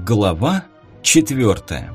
Глава 4.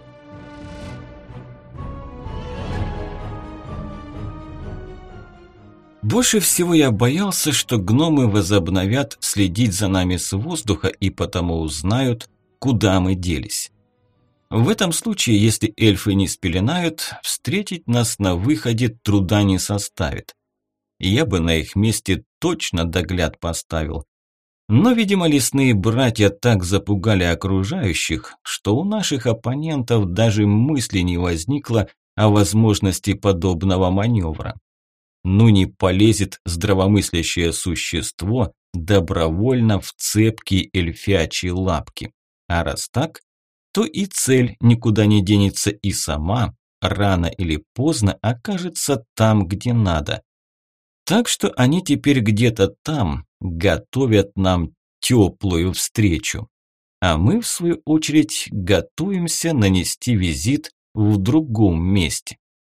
Больше всего я боялся, что гномы возобновят следить за нами с воздуха и потому узнают, куда мы делись. В этом случае, если эльфы не спеленают, встретить нас на выходе труда не составит. Я бы на их месте точно догляд поставил. Но, видимо, лесные братья так запугали окружающих, что у наших оппонентов даже мысли не возникло о возможности подобного маневра. Ну не полезет здравомыслящее существо добровольно в цепкие эльфячьи лапки. А раз так, то и цель никуда не денется и сама, рано или поздно окажется там, где надо. Так что они теперь где-то там готовят нам теплую встречу. А мы, в свою очередь, готовимся нанести визит в другом месте.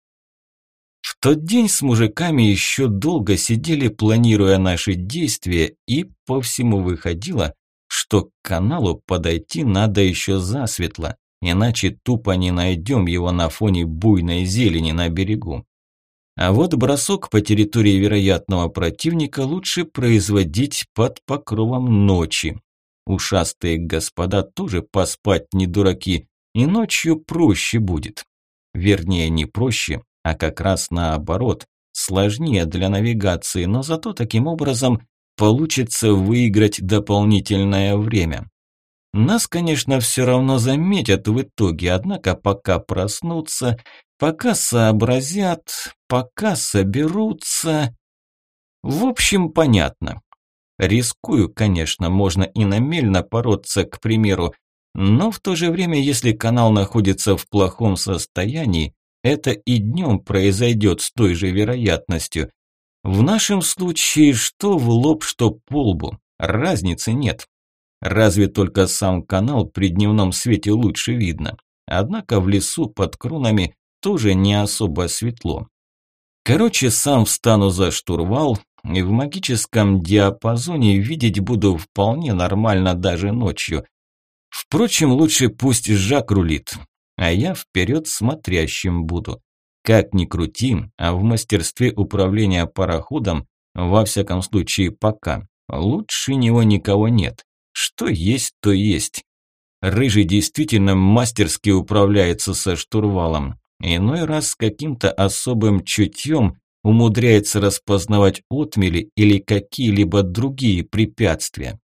В тот день с мужиками еще долго сидели, планируя наши действия, и по всему выходило, что к каналу подойти надо еще засветло, иначе тупо не найдем его на фоне буйной зелени на берегу. А вот бросок по территории вероятного противника лучше производить под покровом ночи. Ушастые господа тоже поспать не дураки, и ночью проще будет. Вернее, не проще, а как раз наоборот, сложнее для навигации, но зато таким образом получится выиграть дополнительное время. Нас, конечно, все равно заметят в итоге, однако пока проснутся, пока сообразят, пока соберутся. В общем, понятно. Рискую, конечно, можно и на мель напороться, к примеру, но в то же время, если канал находится в плохом состоянии, это и днем произойдет с той же вероятностью. В нашем случае что в лоб, что по лбу, разницы нет. Разве только сам канал при дневном свете лучше видно. Однако в лесу под кронами тоже не особо светло. Короче, сам встану за штурвал и в магическом диапазоне видеть буду вполне нормально даже ночью. Впрочем, лучше пусть Жак рулит, а я вперед смотрящим буду. Как ни крути, а в мастерстве управления пароходом, во всяком случае пока, лучше него никого нет. Что есть, то есть. Рыжий действительно мастерски управляется со штурвалом. Иной раз с каким-то особым чутьем умудряется распознавать отмели или какие-либо другие препятствия.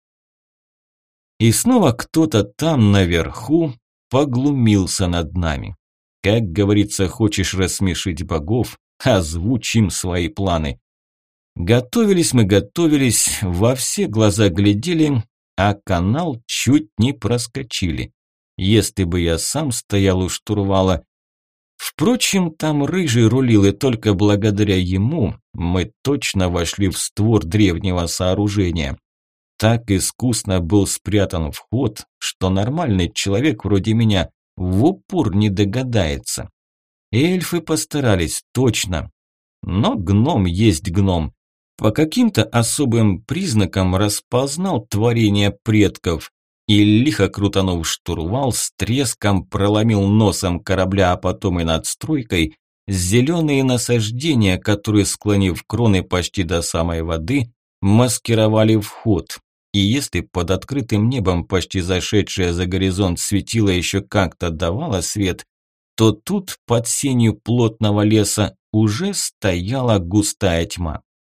И снова кто-то там наверху поглумился над нами. Как говорится, хочешь рассмешить богов, озвучим свои планы. Готовились мы, во все глаза глядели, а канал чуть не проскочили. Если бы я сам стоял у штурвала. Впрочем, там Рыжий рулил, и только благодаря ему мы точно вошли в створ древнего сооружения. Так искусно был спрятан вход, что нормальный человек вроде меня в упор не догадается. Эльфы постарались, точно. Но гном есть гном. По каким-то особым признакам распознал творение предков и, лихо крутанув штурвал, с треском проломил носом корабля, а потом и надстройкой зеленые насаждения, которые, склонив кроны почти до самой воды, маскировали вход. И если под открытым небом почти зашедшее за горизонт светило еще как-то давало свет, то тут под сенью плотного леса уже стояла густая тьма.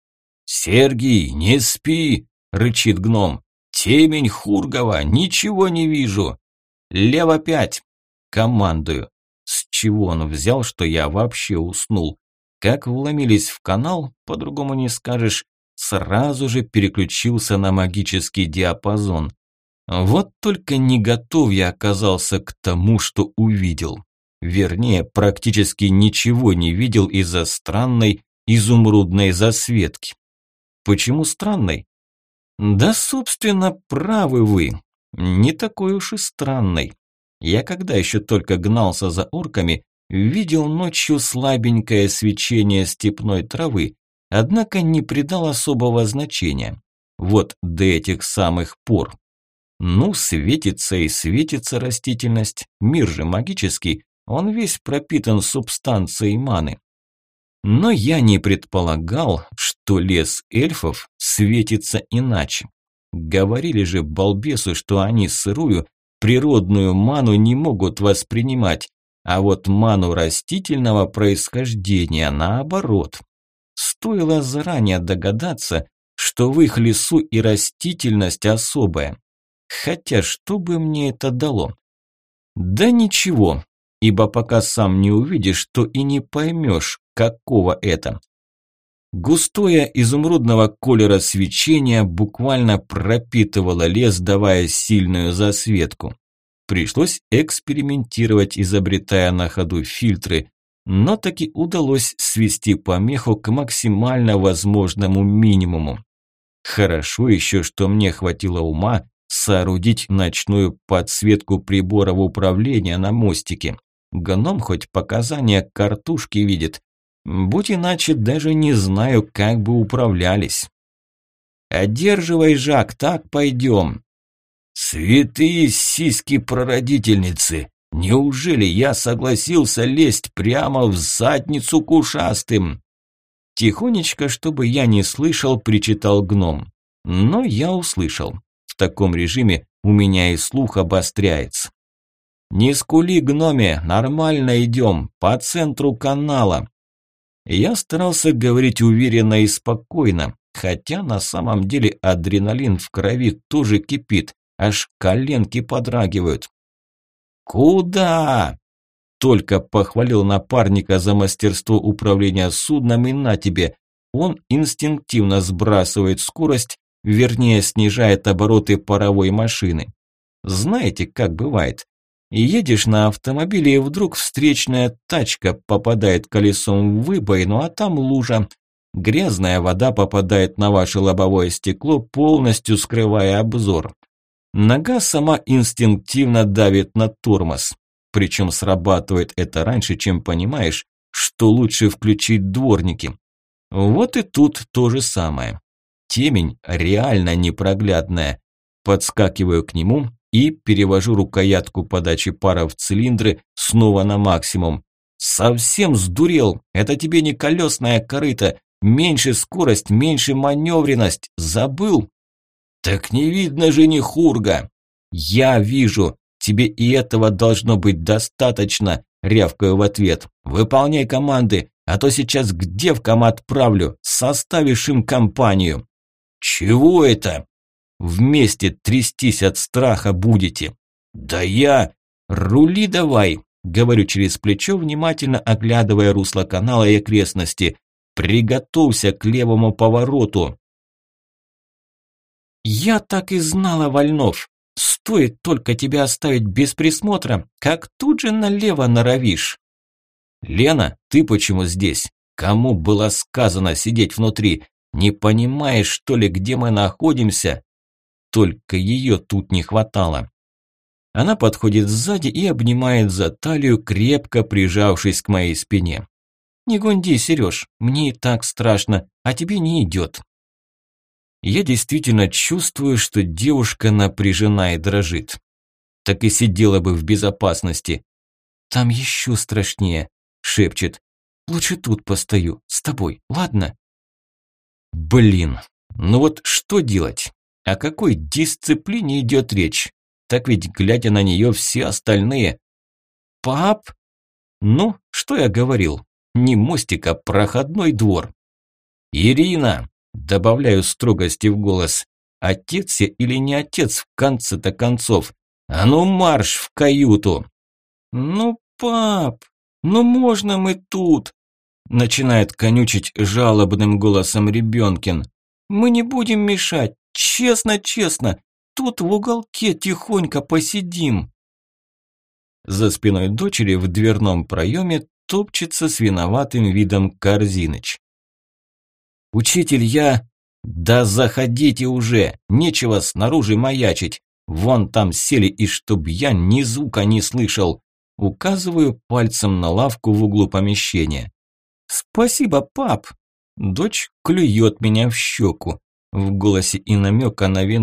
«Сергий, не спи!» – рычит гном. «Темень Хургова, ничего не вижу!» «Лево 5!» – командую. С чего он взял, что я вообще уснул? Как вломились в канал, по-другому не скажешь, сразу же переключился на магический диапазон. Вот только не готов я оказался к тому, что увидел. Вернее, практически ничего не видел из-за странной изумрудной засветки. Почему странной? Да, собственно, правы вы. Не такой уж и странной. Я когда еще только гнался за орками, видел ночью слабенькое свечение степной травы, однако не придал особого значения. Вот до этих самых пор. Ну, светится и светится растительность. Мир же магический, он весь пропитан субстанцией маны. Но я не предполагал, что лес эльфов светится иначе. Говорили же балбесы, что они сырую, природную ману не могут воспринимать, а вот ману растительного происхождения наоборот. Стоило заранее догадаться, что в их лесу и растительность особая. Хотя что бы мне это дало? Да ничего, ибо пока сам не увидишь, то и не поймешь, какого это. Густое изумрудного колера свечение буквально пропитывало лес, давая сильную засветку. Пришлось экспериментировать, изобретая на ходу фильтры, но таки удалось свести помеху к максимально возможному минимуму. Хорошо еще, что мне хватило ума соорудить ночную подсветку приборов управления на мостике. Гном хоть показания картушки видит. Будь иначе, даже не знаю, как бы управлялись. «Одерживай, Жак, так пойдем». «Святые сиськи прародительницы! Неужели я согласился лезть прямо в задницу к ушастым?» Тихонечко, чтобы я не слышал, причитал гном. Но я услышал. В таком режиме у меня и слух обостряется. «Не скули, гноме, нормально идем, по центру канала». Я старался говорить уверенно и спокойно, хотя на самом деле адреналин в крови тоже кипит, аж коленки подрагивают. «Куда?» Только похвалил напарника за мастерство управления судном, и на тебе. Он инстинктивно сбрасывает скорость, вернее снижает обороты паровой машины. Знаете, как бывает? Едешь на автомобиле, и вдруг встречная тачка попадает колесом в выбоину, а там лужа. Грязная вода попадает на ваше лобовое стекло, полностью скрывая обзор. Нога сама инстинктивно давит на тормоз. Причем срабатывает это раньше, чем понимаешь, что лучше включить дворники. Вот и тут то же самое. Темень реально непроглядная. Подскакиваю к нему и перевожу рукоятку подачи пара в цилиндры снова на максимум. Совсем сдурел, это тебе не колесная корыта, меньше скорость, меньше маневренность, забыл? Так не видно же ни хурга. Я вижу, тебе и этого должно быть достаточно, рявкаю в ответ. Выполняй команды, а то сейчас к девкам отправлю, составишь им компанию. Чего это? Вместе трястись от страха будете. Да я... Рули давай, говорю через плечо, внимательно оглядывая русло канала и окрестности. Приготовься к левому повороту. Я так и знала, Вольнов. Стоит только тебя оставить без присмотра, как тут же налево норовишь. Лена, ты почему здесь? Кому было сказано сидеть внутри? Не понимаешь, что ли, где мы находимся? Только ее тут не хватало. Она подходит сзади и обнимает за талию, крепко прижавшись к моей спине. Не гунди, Сереж, мне и так страшно, а тебе не идет. Я действительно чувствую, что девушка напряжена и дрожит. Так и сидела бы в безопасности. Там еще страшнее, шепчет. Лучше тут постою, с тобой, ладно? Блин, ну вот что делать? О какой дисциплине идет речь? Так ведь, глядя на нее, все остальные... Пап? Ну, что я говорил? Не мостик, а проходной двор. Ирина, добавляю строгости в голос. Отец я или не отец в конце-то концов? А ну марш в каюту! Ну, пап, ну можно мы тут? Начинает конючить жалобным голосом Ребенкин. Мы не будем мешать. Честно, тут в уголке тихонько посидим. За спиной дочери в дверном проеме топчется с виноватым видом Корзиныч. «Учитель, я...» «Да заходите уже, нечего снаружи маячить. Вон там сели, и чтоб я ни звука не слышал». Указываю пальцем на лавку в углу помещения. «Спасибо, пап!» Дочь клюет меня в щеку. В голосе и намека на вину.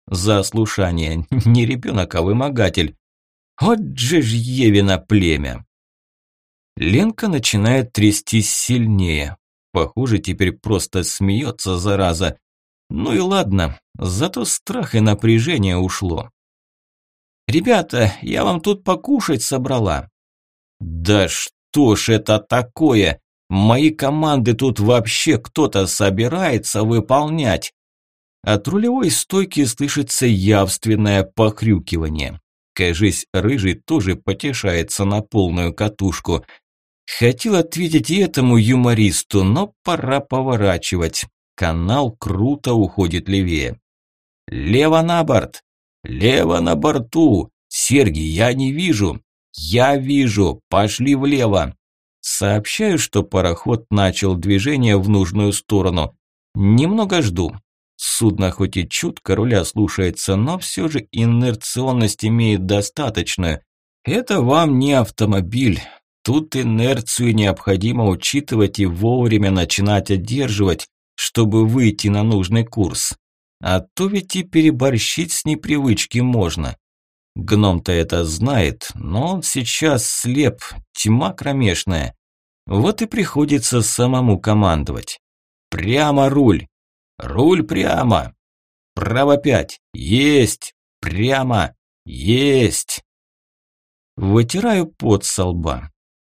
за ослушание. Не ребенок, а вымогатель. Вот же ж Евино племя. Ленка начинает трястись сильнее. Похоже, теперь просто смеется, зараза. Ну и ладно, зато страх и напряжение ушло. «Ребята, я вам тут покушать собрала». «Да что ж это такое? Мои команды тут вообще кто-то собирается выполнять?» От рулевой стойки слышится явственное похрюкивание. Кажись, рыжий тоже потешается на полную катушку. Хотел ответить и этому юмористу, но пора поворачивать. Канал круто уходит левее. «Лево на борт! Лево на борту! Сергей, я не вижу!» «Я вижу! Пошли влево!» Сообщаю, что пароход начал движение в нужную сторону. Немного жду. Судно хоть и чутко руля слушается, но все же инерционность имеет достаточную. Это вам не автомобиль. Тут инерцию необходимо учитывать и вовремя начинать одерживать, чтобы выйти на нужный курс. А то ведь и переборщить с непривычки можно. Гном-то это знает, но он сейчас слеп, тьма кромешная. Вот и приходится самому командовать. Прямо руль! Руль прямо! Право 5! Есть! Прямо! Есть! Вытираю пот со лба.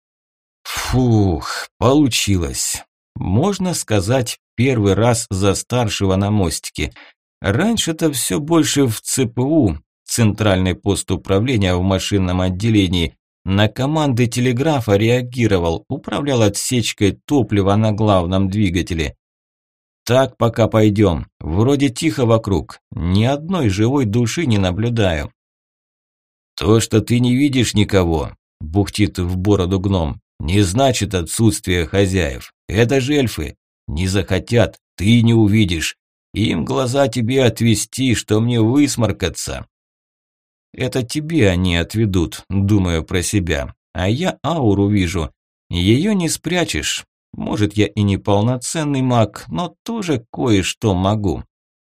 Фух, получилось. Можно сказать, первый раз за старшего на мостике. Раньше-то все больше в ЦПУ, центральный пост управления в машинном отделении, на команды телеграфа реагировал, управлял отсечкой топлива на главном двигателе. Так пока пойдем, вроде тихо вокруг, ни одной живой души не наблюдаю. То, что ты не видишь никого, бухтит в бороду гном, не значит отсутствие хозяев. Это же эльфы. Не захотят, ты не увидишь. Им глаза тебе отвести, что мне высморкаться. Это тебе они отведут, думаю про себя. А я ауру вижу. Ее не спрячешь. Может, я и не полноценный маг, но тоже кое-что могу.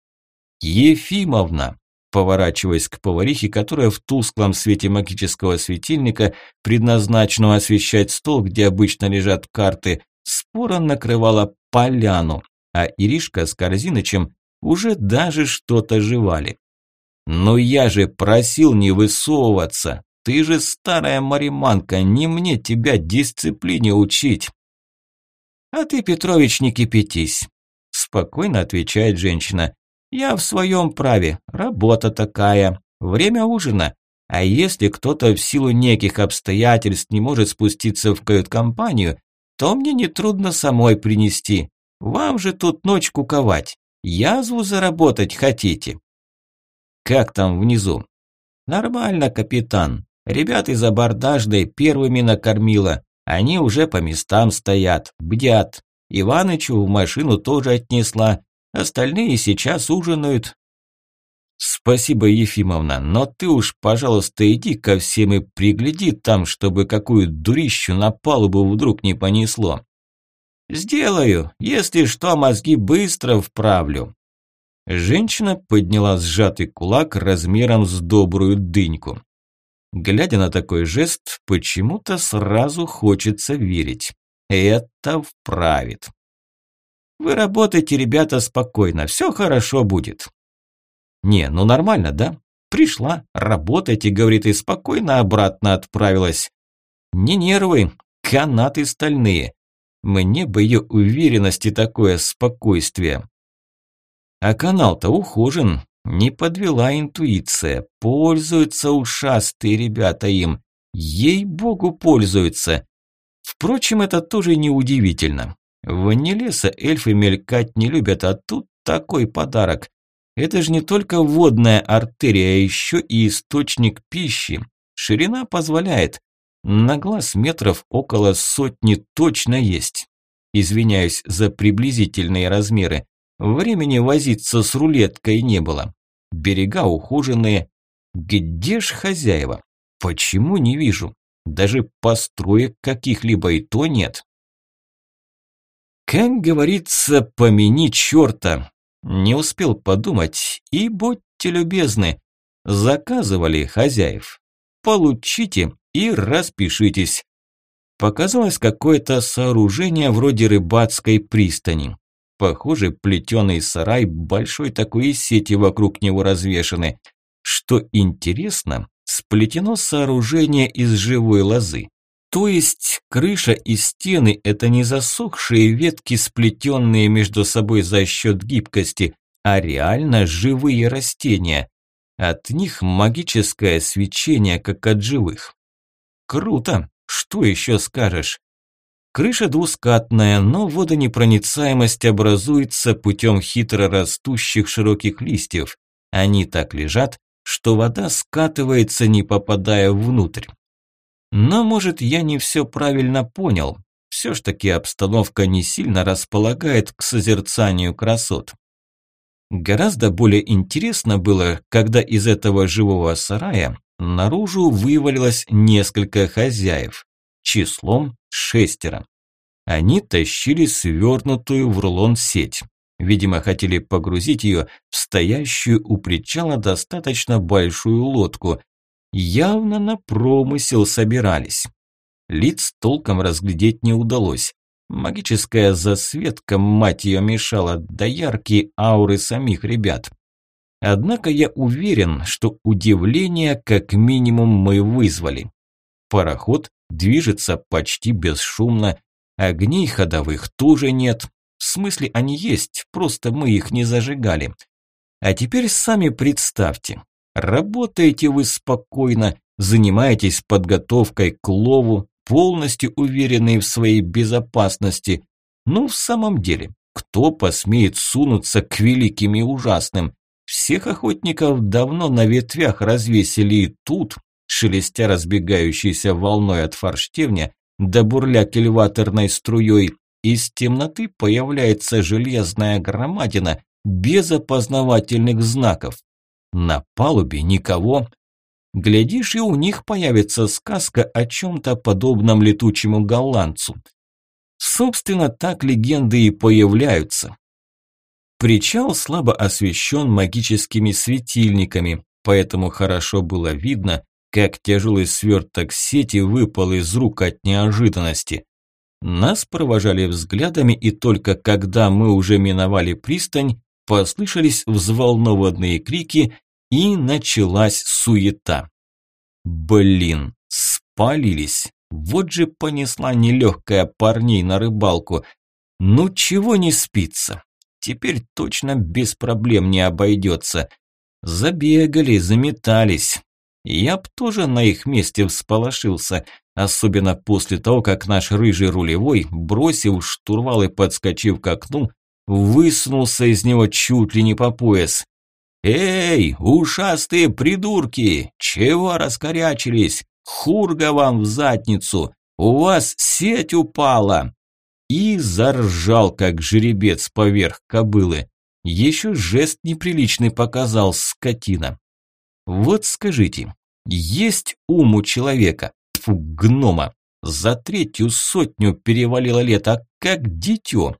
Ефимовна, поворачиваясь к поварихе, которая в тусклом свете магического светильника, предназначенного освещать стол, где обычно лежат карты, споро накрывала поляну, а Иришка с Корзинычем уже даже что-то жевали. «Но я же просил не высовываться! Ты же старая мариманка, не мне тебя дисциплине учить!» «А ты, Петрович, не кипятись!» – спокойно отвечает женщина. «Я в своем праве, работа такая, время ужина. А если кто-то в силу неких обстоятельств не может спуститься в кают-компанию, то мне нетрудно самой принести. Вам же тут ночь куковать. Язву заработать хотите?» «Как там внизу?» «Нормально, капитан. Ребят из абордажной первыми накормила. Они уже по местам стоят, бдят. Иванычу в машину тоже отнесла. Остальные сейчас ужинают». «Спасибо, Ефимовна, но ты уж, пожалуйста, иди ко всем и пригляди там, чтобы какую дурищу на палубу вдруг не понесло». «Сделаю. Если что, мозги быстро вправлю». Женщина подняла сжатый кулак размером с добрую дыньку. Глядя на такой жест, почему-то сразу хочется верить. Это вправит. «Вы работайте, ребята, спокойно, все хорошо будет». «Не, ну нормально, да? Пришла, работайте, говорит, и спокойно обратно отправилась. Не нервы, канаты стальные. Мне бы ее уверенность и такое спокойствие». А канал-то ухожен, не подвела интуиция. Пользуются ушастые ребята им. Ей-богу, пользуются. Впрочем, это тоже неудивительно. Вне леса эльфы мелькать не любят, а тут такой подарок. Это же не только водная артерия, а еще и источник пищи. Ширина позволяет. На глаз метров около 100 точно есть. Извиняюсь за приблизительные размеры. Времени возиться с рулеткой не было. Берега ухоженные. Где ж хозяева? Почему не вижу? Даже построек каких-либо и то нет. Как говорится, помяни черта. Не успел подумать, и будь будьте любезны. Заказывали хозяев. Получите и распишитесь. Показалось какое-то сооружение вроде рыбацкой пристани. Похоже, плетеный сарай, большой такой и сети вокруг него развешаны. Что интересно, сплетено сооружение из живой лозы. То есть крыша и стены – это не засохшие ветки, сплетенные между собой за счет гибкости, а реально живые растения. От них магическое свечение, как от живых. Круто, что еще скажешь? Крыша двускатная, но водонепроницаемость образуется путем хитро растущих широких листьев. Они так лежат, что вода скатывается, не попадая внутрь. Но, может, я не все правильно понял. Все ж таки обстановка не сильно располагает к созерцанию красот. Гораздо более интересно было, когда из этого живого сарая наружу вывалилось несколько хозяев, числом 6. Они тащили свернутую в рулон сеть. Видимо, хотели погрузить ее в стоящую у причала достаточно большую лодку. Явно на промысел собирались. Лиц толком разглядеть не удалось. Магическая засветка, мать ее, мешала, да яркие ауры самих ребят. Однако я уверен, что удивление как минимум мы вызвали. Пароход движется почти бесшумно, огней ходовых тоже нет. В смысле, они есть, просто мы их не зажигали. А теперь сами представьте, работаете вы спокойно, занимаетесь подготовкой к лову, полностью уверенные в своей безопасности. Ну, в самом деле, кто посмеет сунуться к великим и ужасным? Всех охотников давно на ветвях развесили, и тут, шелестя разбегающейся волной от форштевня, да бурля кильваторной струей, из темноты появляется железная громадина без опознавательных знаков. На палубе никого. Глядишь, и у них появится сказка о чем-то подобном летучему голландцу. Собственно, так легенды и появляются. Причал слабо освещен магическими светильниками, поэтому хорошо было видно, как тяжелый сверток сети выпал из рук от неожиданности. Нас провожали взглядами, и только когда мы уже миновали пристань, послышались взволнованные крики, и началась суета. Блин, спалились. Вот же понесла нелегкая парней на рыбалку. Ну чего не спится? Теперь точно без проблем не обойдется. Забегали, заметались. Я б тоже на их месте всполошился, особенно после того, как наш рыжий рулевой, бросив штурвал и подскочив к окну, высунулся из него чуть ли не по пояс. «Эй, ушастые придурки! Чего раскорячились? Хурга вам в задницу! У вас сеть упала!» И заржал, как жеребец поверх кобылы. Еще жест неприличный показал, скотина. Вот скажите, есть ум у человека, тьфу, гнома, за 300 перевалило лет, а как дитё?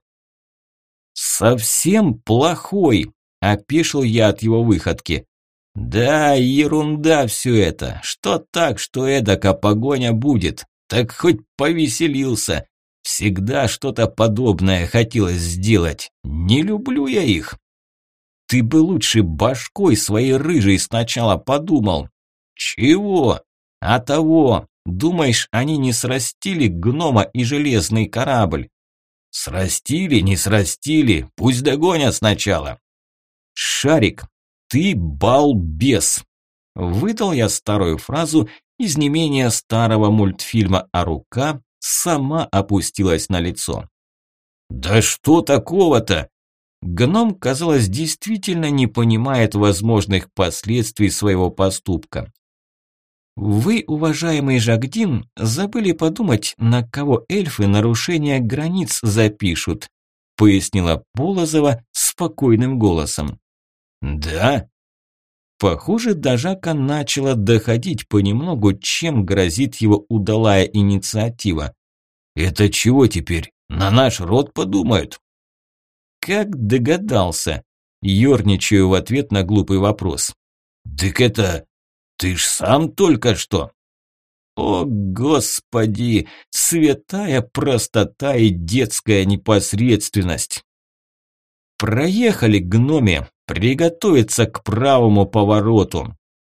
«Совсем плохой», – опешил я от его выходки. «Да, ерунда все это. Что так, что эдак, а погоня будет. Так хоть повеселился. Всегда что-то подобное хотелось сделать. Не люблю я их». «Ты бы лучше башкой своей рыжей сначала подумал». «Чего?» «А того. Думаешь, они не срастили гнома и железный корабль?» «Срастили, не срастили. Пусть догонят сначала». «Шарик, ты балбес!» Выдал я старую фразу из не менее старого мультфильма, а рука сама опустилась на лицо. «Да что такого-то?» Гном, казалось, действительно не понимает возможных последствий своего поступка. «Вы, уважаемый Жагдин, забыли подумать, на кого эльфы нарушение границ запишут», пояснила Полозова спокойным голосом. «Да?» Похоже, до Жака начало доходить понемногу, чем грозит его удалая инициатива. «Это чего теперь? На наш род подумают?» «Как догадался?» Ёрничаю в ответ на глупый вопрос. «Дык это, ты ж сам только что!» О, Господи, святая простота и детская непосредственность! Проехали, гноме, приготовиться к правому повороту.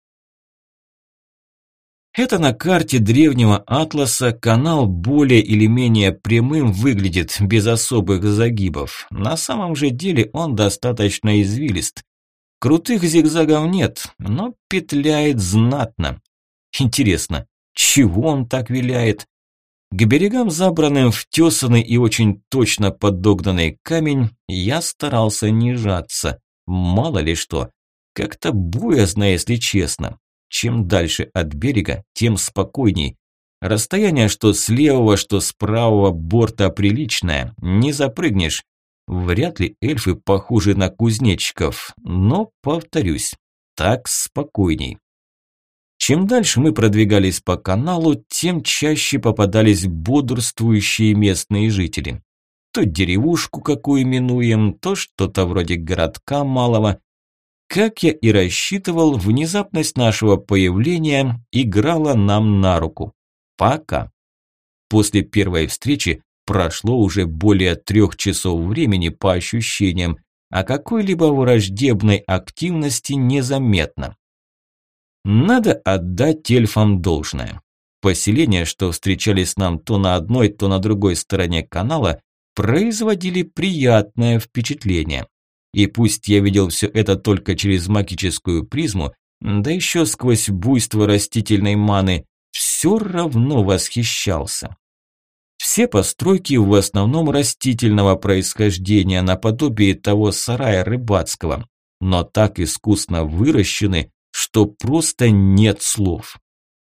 Это на карте древнего атласа канал более или менее прямым выглядит, без особых загибов. На самом же деле он достаточно извилист. Крутых зигзагов нет, но петляет знатно. Интересно, чего он так виляет? К берегам, забранным в тесанный и очень точно подогнанный камень, я старался не жаться. Мало ли что. Как-то боязно, если честно. Чем дальше от берега, тем спокойней. Расстояние что с левого, что с правого борта приличное. Не запрыгнешь. Вряд ли эльфы похожи на кузнечиков. Но, повторюсь, так спокойней. Чем дальше мы продвигались по каналу, тем чаще попадались бодрствующие местные жители. То деревушку какую минуем, то что-то вроде городка малого. Как я и рассчитывал, внезапность нашего появления играла нам на руку. Пока. После первой встречи прошло уже более 3 часов времени по ощущениям, а какой-либо враждебной активности незаметно. Надо отдать эльфам должное. Поселения, что встречались нам то на одной, то на другой стороне канала, производили приятное впечатление. И пусть я видел все это только через магическую призму, да еще сквозь буйство растительной маны, все равно восхищался. Все постройки в основном растительного происхождения, наподобие того сарая рыбацкого, но так искусно выращены, что просто нет слов.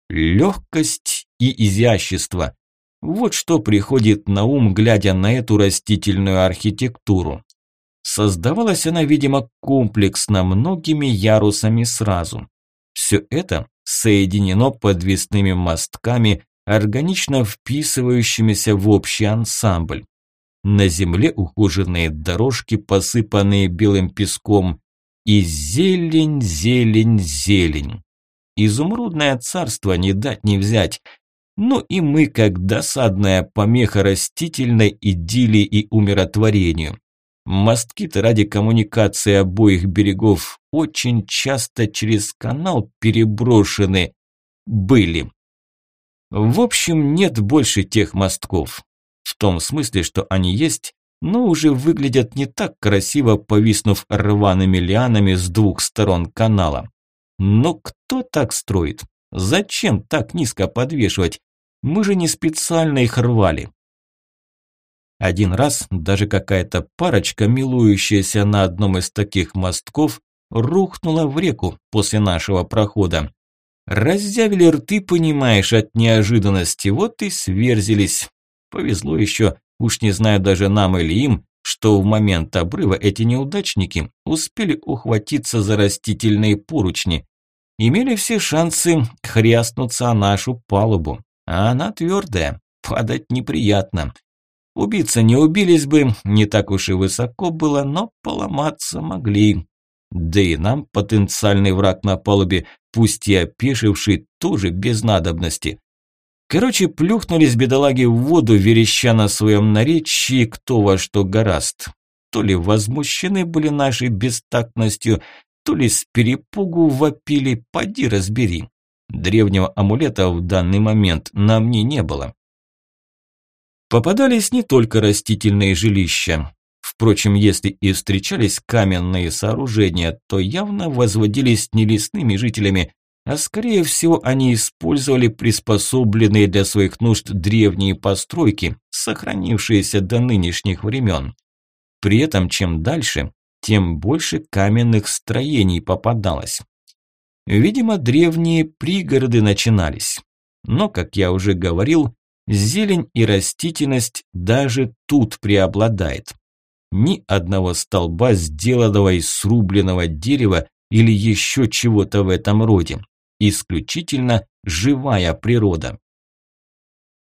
Легкость и изящество. Вот что приходит на ум, глядя на эту растительную архитектуру. Создавалась она, видимо, комплексно многими ярусами сразу. Все это соединено подвесными мостками, органично вписывающимися в общий ансамбль. На земле ухоженные дорожки, посыпанные белым песком, и зелень, зелень, зелень. Изумрудное царство не дать не взять. Ну и мы, как досадная помеха растительной идиллии и умиротворению. Мостки-то ради коммуникации обоих берегов очень часто через канал переброшены были. В общем, нет больше тех мостков. В том смысле, что они есть, но уже выглядят не так красиво, повиснув рваными лианами с 2 сторон канала. Но кто так строит? Зачем так низко подвешивать? Мы же не специально их рвали. Один раз даже какая-то парочка, милующаяся на одном из таких мостков, рухнула в реку после нашего прохода. Раззявили рты, понимаешь, от неожиданности, вот и сверзились. Повезло еще, уж не знаю даже нам или им, что в момент обрыва эти неудачники успели ухватиться за растительные поручни. Имели все шансы хряснуться о нашу палубу, а она твердая, падать неприятно. Убиться не убились бы, не так уж и высоко было, но поломаться могли. Да и нам потенциальный враг на палубе, пусть и опешивший, тоже без надобности. Короче, плюхнулись бедолаги в воду, вереща на своем наречии кто во что горазд. То ли возмущены были нашей бестактностью, то ли с перепугу вопили, поди разбери. Древнего амулета в данный момент на мне не было. Попадались не только растительные жилища. Впрочем, если и встречались каменные сооружения, то явно возводились не лесными жителями, а скорее всего они использовали приспособленные для своих нужд древние постройки, сохранившиеся до нынешних времен. При этом чем дальше, тем больше каменных строений попадалось. Видимо, древние пригороды начинались. Но, как я уже говорил, зелень и растительность даже тут преобладает. Ни одного столба, сделанного из срубленного дерева или еще чего-то в этом роде. Исключительно живая природа.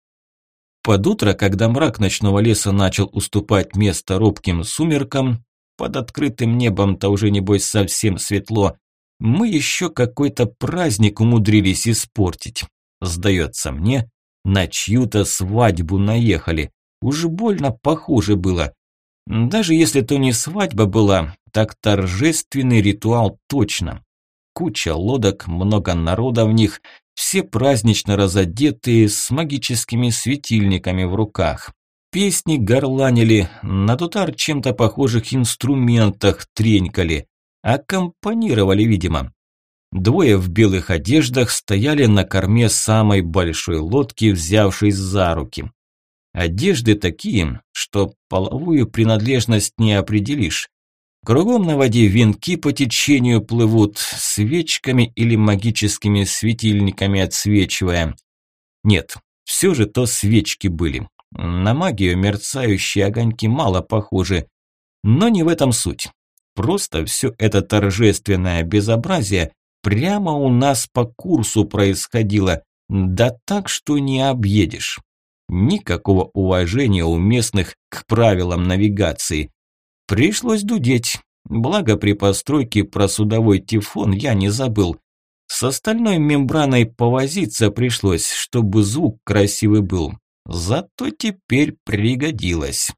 Под утро, когда мрак ночного леса начал уступать место робким сумеркам, под открытым небом-то уже небось совсем светло. Мы еще какой-то праздник умудрились испортить. Сдается мне, на чью-то свадьбу наехали. Уж больно похоже было. Даже если то не свадьба была, так торжественный ритуал точно. Куча лодок, много народа в них, все празднично разодетые, с магическими светильниками в руках. Песни горланили, на тутар чем-то похожих инструментах тренькали. Аккомпанировали, видимо. Двое в белых одеждах стояли на корме самой большой лодки, взявшись за руки. Одежды такие, что половую принадлежность не определишь. Кругом на воде венки по течению плывут, свечками или магическими светильниками отсвечивая. Нет, все же то свечки были. На магию мерцающие огоньки мало похожи. Но не в этом суть. Просто все это торжественное безобразие прямо у нас по курсу происходило. Да так, что не объедешь. Никакого уважения у местных к правилам навигации. Пришлось дудеть. Благо при постройке про судовой тифон я не забыл. С остальной мембраной повозиться пришлось, чтобы звук красивый был. Зато теперь пригодилось.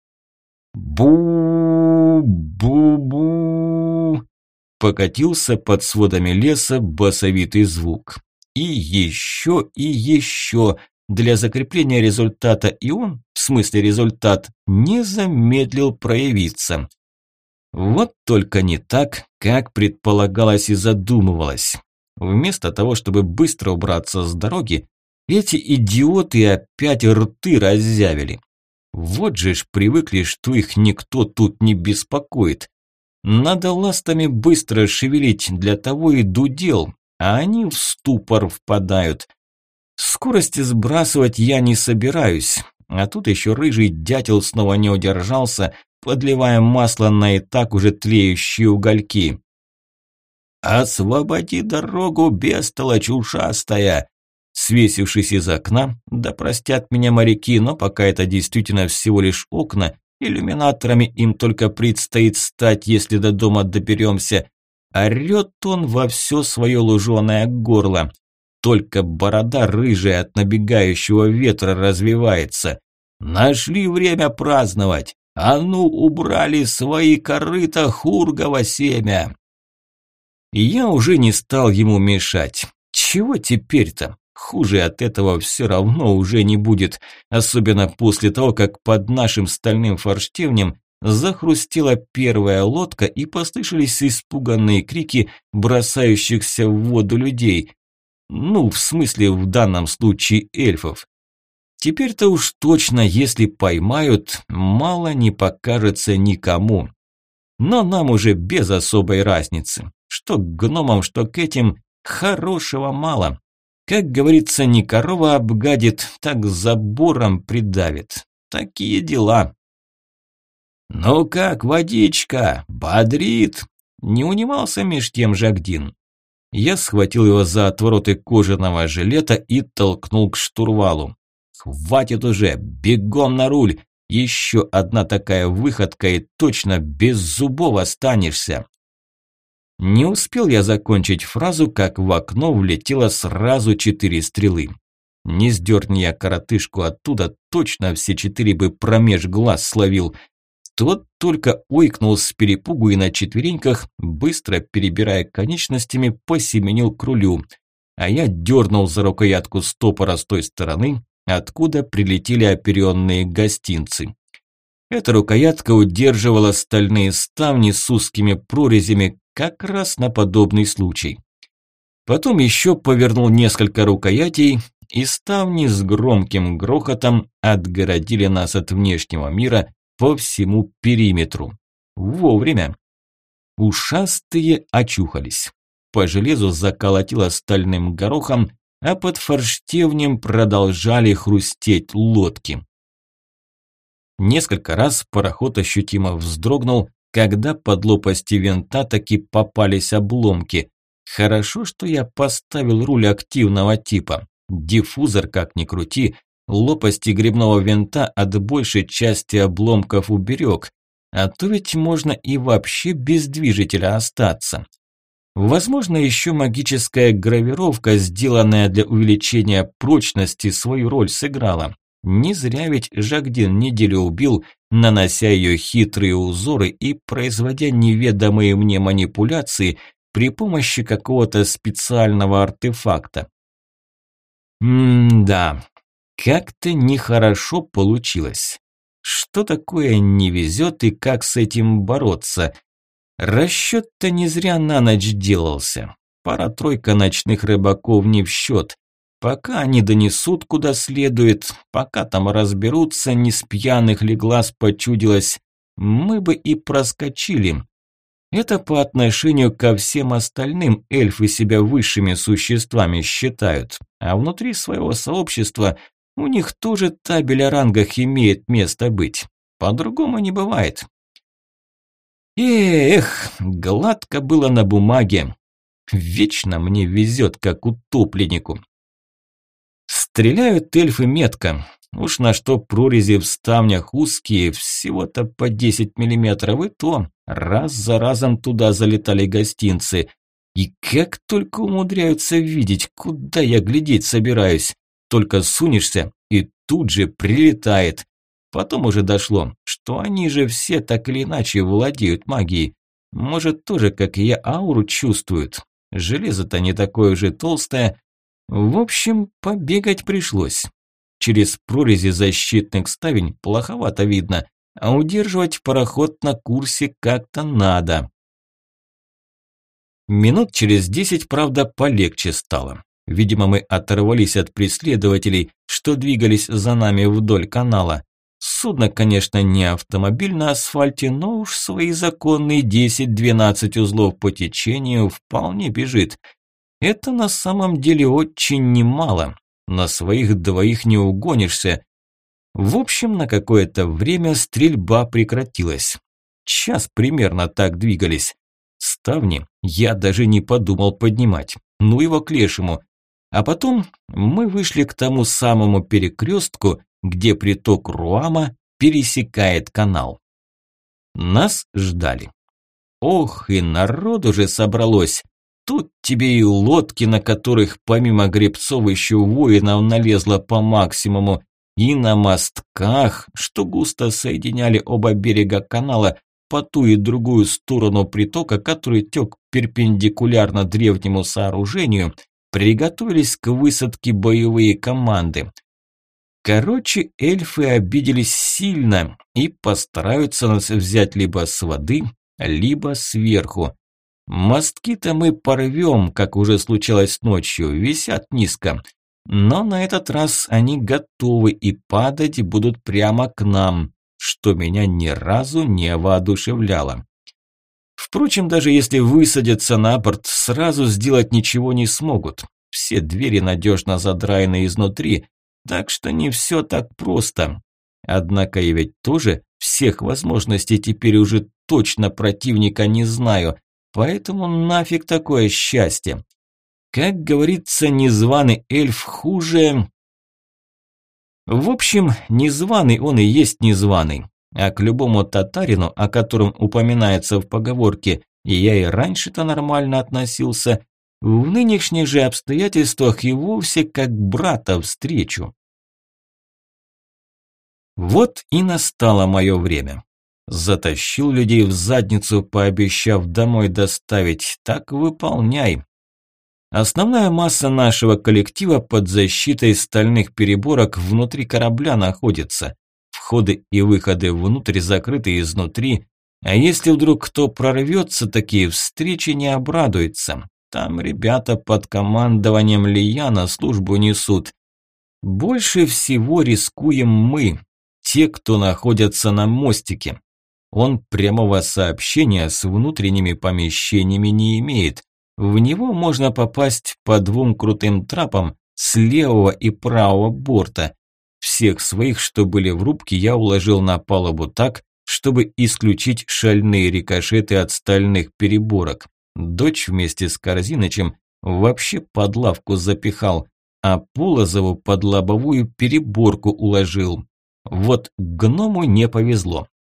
Бу-бу-бу. Покатился под сводами леса басовитый звук. И еще, и еще. Для закрепления результата и он, в смысле результат, не замедлил проявиться. Вот только не так, как предполагалось и задумывалось. Вместо того, чтобы быстро убраться с дороги, эти идиоты опять рты раззявили. Вот же ж привыкли, что их никто тут не беспокоит. Надо ластами быстро шевелить, для того и дудел, а они в ступор впадают. Скорости сбрасывать я не собираюсь, а тут еще рыжий дятел снова не удержался, подливая масло на и так уже тлеющие угольки. «Освободи дорогу, бестолочь ушастая!» Свесившись из окна, да простят меня моряки, но пока это действительно всего лишь окна, иллюминаторами им только предстоит стать, если до дома доберемся. Орет он во все свое луженое горло. Только борода рыжая от набегающего ветра развивается. Нашли время праздновать. А ну, убрали свои корыта хургово семя. И я уже не стал ему мешать. Чего теперь-то? Хуже от этого все равно уже не будет. Особенно после того, как под нашим стальным форштевнем захрустела первая лодка и послышались испуганные крики бросающихся в воду людей. Ну, в смысле, в данном случае эльфов. Теперь-то уж точно, если поймают, мало не покажется никому. Но нам уже без особой разницы. Что к гномам, что к этим, хорошего мало. Как говорится, не корова обгадит, так забором придавит. Такие дела. «Ну как, водичка, бодрит?» Не унимался меж тем Жагдин. Я схватил его за отвороты кожаного жилета и толкнул к штурвалу. «Хватит уже, бегом на руль! Еще одна такая выходка и точно без зубов останешься!» Не успел я закончить фразу, как в окно влетело сразу 4 стрелы. Не сдерни я коротышку оттуда, точно все 4 бы промеж глаз словил. Тот только ойкнул с перепугу и на четвереньках, быстро перебирая конечностями, посеменил к рулю. А я дернул за рукоятку стопора с той стороны, откуда прилетели оперенные гостинцы. Эта рукоятка удерживала стальные ставни с узкими прорезями как раз на подобный случай. Потом еще повернул несколько рукоятей, и ставни с громким грохотом отгородили нас от внешнего мира по всему периметру. Вовремя. Ушастые очухались. По железу заколотило стальным горохом, а под форштевнем продолжали хрустеть лодки. Несколько раз пароход ощутимо вздрогнул, когда под лопасти винта таки попались обломки. Хорошо, что я поставил руль активного типа. Диффузор, как ни крути, лопасти гребного винта от большей части обломков уберег. А то ведь можно и вообще без движителя остаться. Возможно, еще магическая гравировка, сделанная для увеличения прочности, свою роль сыграла. Не зря ведь Жагдин неделю убил, нанося ее хитрые узоры и производя неведомые мне манипуляции при помощи какого-то специального артефакта. Да, как-то нехорошо получилось. Что такое не везет и как с этим бороться? Расчет-то не зря на ночь делался. Пара-тройка ночных рыбаков не в счет. Пока они донесут куда следует, пока там разберутся, не с пьяных ли глаз почудилось, мы бы и проскочили. Это по отношению ко всем остальным эльфы себя высшими существами считают, а внутри своего сообщества у них тоже табель о рангах имеет место быть. По-другому не бывает. Эх, гладко было на бумаге. Вечно мне везет, как утопленнику. Стреляют эльфы метко. Уж на что прорези в ставнях узкие, всего-то по 10 миллиметров, и то раз за разом туда залетали гостинцы. И как только умудряются видеть, куда я глядеть собираюсь. Только сунешься, и тут же прилетает. Потом уже дошло, что они же все так или иначе владеют магией. Может, тоже, как и я, ауру чувствуют. Железо-то не такое уже толстое. В общем, побегать пришлось. Через прорези защитных ставень плоховато видно, а удерживать пароход на курсе как-то надо. Минут через 10, правда, полегче стало. Видимо, мы оторвались от преследователей, что двигались за нами вдоль канала. Судно, конечно, не автомобиль на асфальте, но уж свои законные 10-12 узлов по течению вполне бежит. Это на самом деле очень немало. На своих двоих не угонишься. В общем, на какое-то время стрельба прекратилась. Час примерно так двигались. Ставни я даже не подумал поднимать. Ну его к лешему. А потом мы вышли к тому самому перекрестку, где приток Руама пересекает канал. Нас ждали. Ох, и народу же собралось. Тут тебе и лодки, на которых помимо гребцов еще воинов налезло по максимуму, и на мостках, что густо соединяли оба берега канала по ту и другую сторону притока, который тек перпендикулярно древнему сооружению, приготовились к высадке боевые команды. Короче, эльфы обиделись сильно и постараются нас взять либо с воды, либо сверху. Мостки-то мы порвем, как уже случалось ночью, висят низко. Но на этот раз они готовы и падать будут прямо к нам, что меня ни разу не воодушевляло. Впрочем, даже если высадятся на борт, сразу сделать ничего не смогут. Все двери надежно задраены изнутри, так что не все так просто. Однако я ведь тоже всех возможностей теперь уже точно противника не знаю, поэтому нафиг такое счастье. Как говорится, незваный эльф хуже. В общем, незваный он и есть незваный. А к любому татарину, о котором упоминается в поговорке, и я и раньше-то нормально относился, в нынешних же обстоятельствах и вовсе как брата встречу. Вот и настало мое время. Затащил людей в задницу, пообещав домой доставить, так выполняй. Основная масса нашего коллектива под защитой стальных переборок внутри корабля находится. Входы и выходы внутрь закрыты изнутри, а если вдруг кто прорвется, такие встречи не обрадуются. Там ребята под командованием Лияна службу несут. Больше всего рискуем мы, те, кто находятся на мостике. Он прямого сообщения с внутренними помещениями не имеет. В него можно попасть по двум крутым трапам с левого и правого борта. Всех своих, что были в рубке, я уложил на палубу так, чтобы исключить шальные рикошеты от стальных переборок. Дочь вместе с Корзинычем вообще под лавку запихал, а Полозову под лобовую переборку уложил. Вот гному не повезло.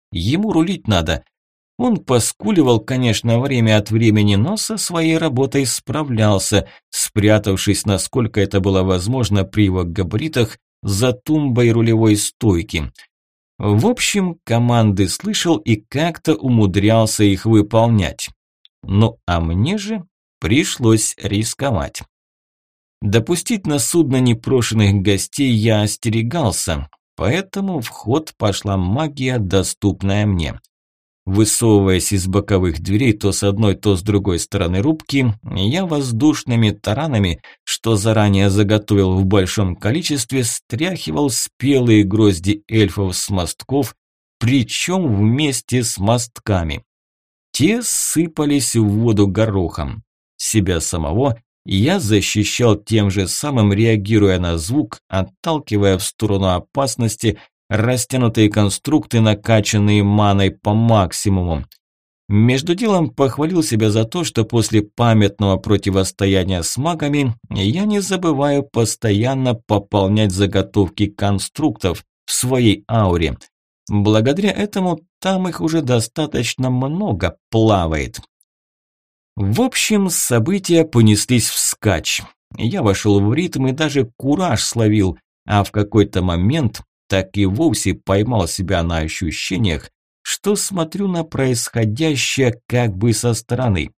ему рулить надо. Он поскуливал, конечно, время от времени, но со своей работой справлялся, спрятавшись, насколько это было возможно при его габаритах, за тумбой рулевой стойки. В общем, команды слышал и как-то умудрялся их выполнять. Ну а мне же пришлось рисковать. Допустить на судно непрошенных гостей я остерегался, поэтому в ход пошла магия, доступная мне. Высовываясь из боковых дверей то с одной, то с другой стороны рубки, я воздушными таранами, что заранее заготовил в большом количестве, стряхивал спелые грозди эльфов с мостков, причем вместе с мостками. Те сыпались в воду горохом. Себя самого я защищал тем же самым, реагируя на звук, отталкивая в сторону опасности растянутые конструкты, накачанные маной по максимуму. Между делом похвалил себя за то, что после памятного противостояния с магами я не забываю постоянно пополнять заготовки конструктов в своей ауре. Благодаря этому там их уже достаточно много плавает. В общем, события понеслись вскачь. Я вошел в ритм и даже кураж словил, а в какой-то момент так и вовсе поймал себя на ощущениях, что смотрю на происходящее как бы со стороны.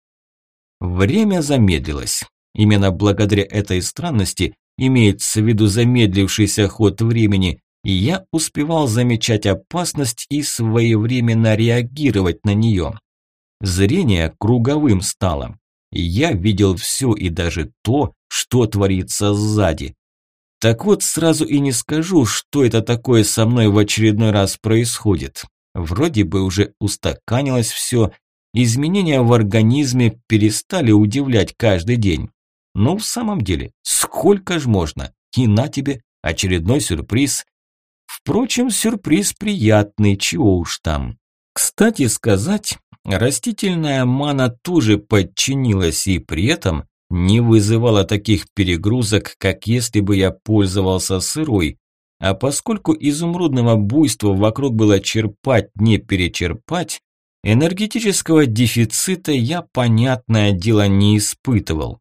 Время замедлилось. Именно благодаря этой странности, имеется в виду замедлившийся ход времени, и я успевал замечать опасность и своевременно реагировать на нее. Зрение круговым стало. Я видел все и даже то, что творится сзади. Так вот, сразу и не скажу, что это такое со мной в очередной раз происходит. Вроде бы уже устаканилось все, изменения в организме перестали удивлять каждый день. Но в самом деле, сколько ж можно? И на тебе очередной сюрприз. Впрочем, сюрприз приятный, чего уж там. Кстати сказать, растительная мана тоже подчинилась и при этом не вызывала таких перегрузок, как если бы я пользовался сырой. А поскольку изумрудного буйства вокруг было черпать, не перечерпать, энергетического дефицита я, понятное дело, не испытывал.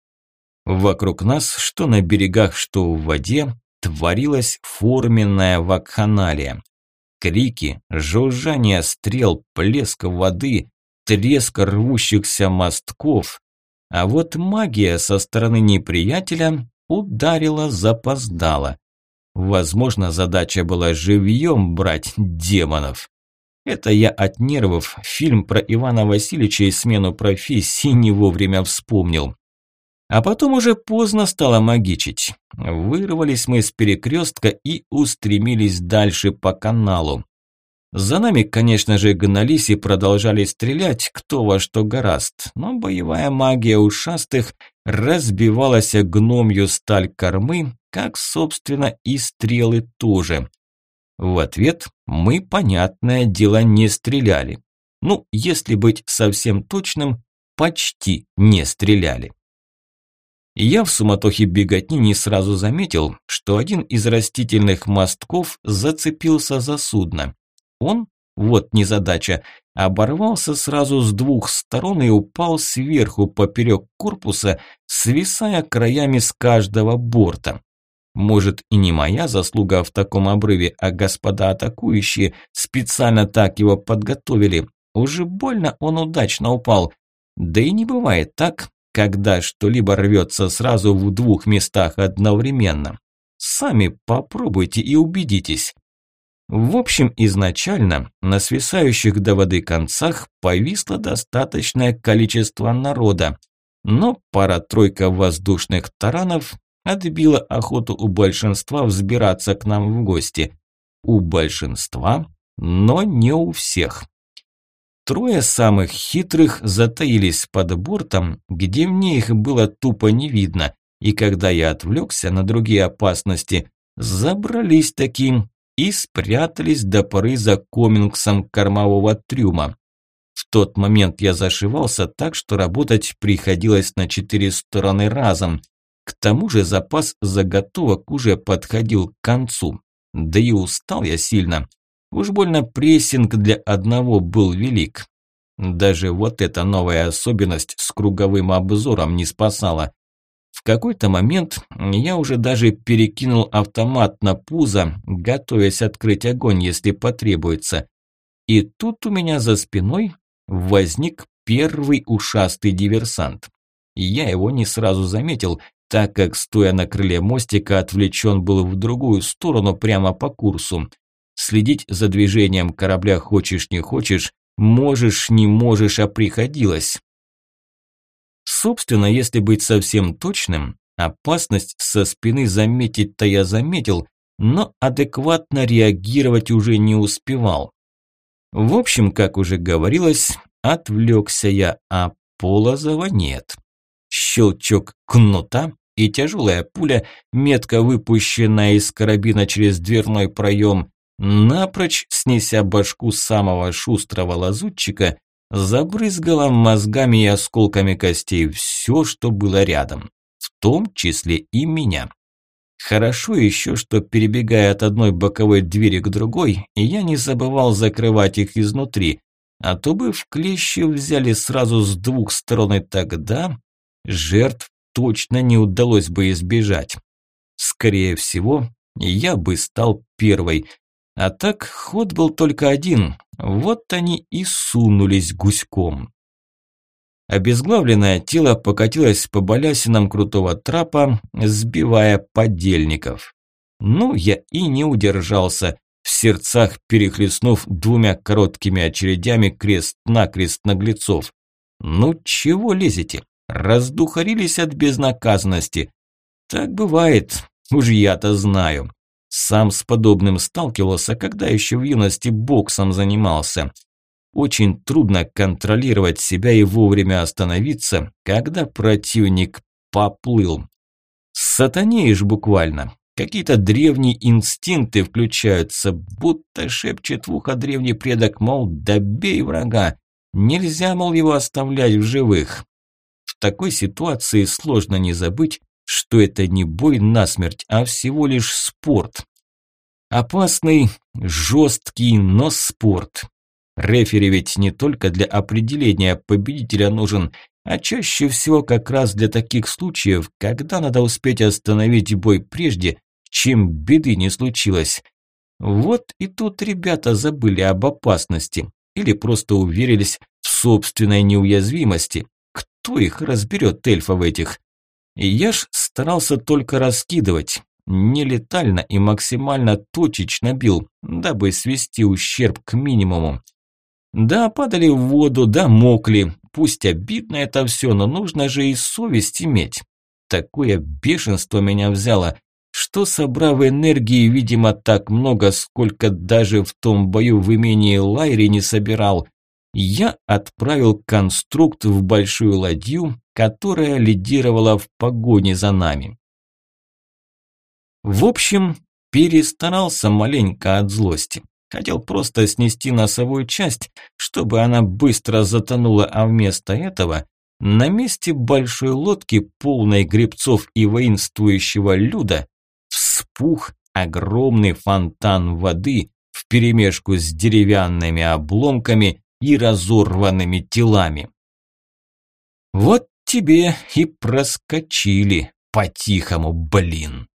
Вокруг нас, что на берегах, что в воде, творилась форменная вакханалия. Крики, жужжание стрел, плеск воды, треск рвущихся мостков. А вот магия со стороны неприятеля ударила запоздало. Возможно, задача была живьем брать демонов. Это я от нервов фильм про Ивана Васильевича и смену профессии не вовремя вспомнил. А потом уже поздно стало магичить. Вырвались мы с перекрестка и устремились дальше по каналу. За нами, конечно же, гнались и продолжали стрелять, кто во что горазд, но боевая магия ушастых разбивалась о гномью сталь кормы, как, собственно, и стрелы тоже. В ответ мы, понятное дело, не стреляли. Ну, если быть совсем точным, почти не стреляли. Я в суматохе беготни не сразу заметил, что один из растительных мостков зацепился за судно. Он, вот незадача, оборвался сразу с двух сторон и упал сверху поперек корпуса, свисая краями с каждого борта. Может, и не моя заслуга в таком обрыве, а господа атакующие специально так его подготовили. Уже больно он удачно упал. Да и не бывает так, когда что-либо рвется сразу в двух местах одновременно. Сами попробуйте и убедитесь. В общем, изначально на свисающих до воды концах повисло достаточное количество народа, но пара-тройка воздушных таранов отбила охоту у большинства взбираться к нам в гости. У большинства, но не у всех. Трое самых хитрых затаились под бортом, где мне их было тупо не видно, и когда я отвлекся на другие опасности, забрались таким и спрятались до поры за комингсом кормового трюма. В тот момент я зашивался так, что работать приходилось на 4 стороны разом. К тому же запас заготовок уже подходил к концу. Да и устал я сильно. Уж больно прессинг для одного был велик. Даже вот эта новая особенность с круговым обзором не спасала. В какой-то момент я уже даже перекинул автомат на пузо, готовясь открыть огонь, если потребуется. И тут у меня за спиной возник первый ушастый диверсант. Я его не сразу заметил, так как, стоя на крыле мостика, отвлечен был в другую сторону прямо по курсу. Следить за движением корабля хочешь не хочешь, можешь не можешь, а приходилось. Собственно, если быть совсем точным, опасность со спины заметить-то я заметил, но адекватно реагировать уже не успевал. В общем, как уже говорилось, отвлекся я, а Полозова нет. Щелчок кнута, и тяжелая пуля, метко выпущенная из карабина через дверной проем, напрочь снеся башку самого шустрого лазутчика, забрызгала мозгами и осколками костей все, что было рядом, в том числе и меня. Хорошо еще, что, перебегая от одной боковой двери к другой, я не забывал закрывать их изнутри, а то бы в клещи взяли сразу с двух сторон, и тогда жертв точно не удалось бы избежать. Скорее всего, я бы стал первой. А так ход был только один, вот они и сунулись гуськом. Обезглавленное тело покатилось по балясинам крутого трапа, сбивая подельников. Ну, я и не удержался, в сердцах перехлестнув двумя короткими очередями крест-накрест наглецов. Ну, чего лезете? Раздухарились от безнаказанности. Так бывает, уж я-то знаю. Сам с подобным сталкивался, когда еще в юности боксом занимался. Очень трудно контролировать себя и вовремя остановиться, когда противник поплыл. Сатанеешь буквально. Какие-то древние инстинкты включаются, будто шепчет в ухо древний предок, мол, добей врага. Нельзя, мол, его оставлять в живых. В такой ситуации сложно не забыть, что это не бой насмерть, а всего лишь спорт. Опасный, жесткий, но спорт. Рефери ведь не только для определения победителя нужен, а чаще всего как раз для таких случаев, когда надо успеть остановить бой прежде, чем беды не случилось. Вот и тут ребята забыли об опасности или просто уверились в собственной неуязвимости. Кто их разберет, эльфов этих? И я ж старался только раскидывать, нелетально и максимально точечно бил, дабы свести ущерб к минимуму. Да, падали в воду, да мокли, пусть обидно это все, но нужно же и совесть иметь. Такое бешенство меня взяло, что, собрав энергии, видимо, так много, сколько даже в том бою в имении Лайри не собирал, я отправил конструкт в большую ладью, которая лидировала в погоне за нами. В общем, перестарался маленько от злости. Хотел просто снести носовую часть, чтобы она быстро затонула, а вместо этого на месте большой лодки, полной гребцов и воинствующего люда, вспух огромный фонтан воды вперемешку с деревянными обломками и разорванными телами. Вот тебе и проскочили по-тихому, блин.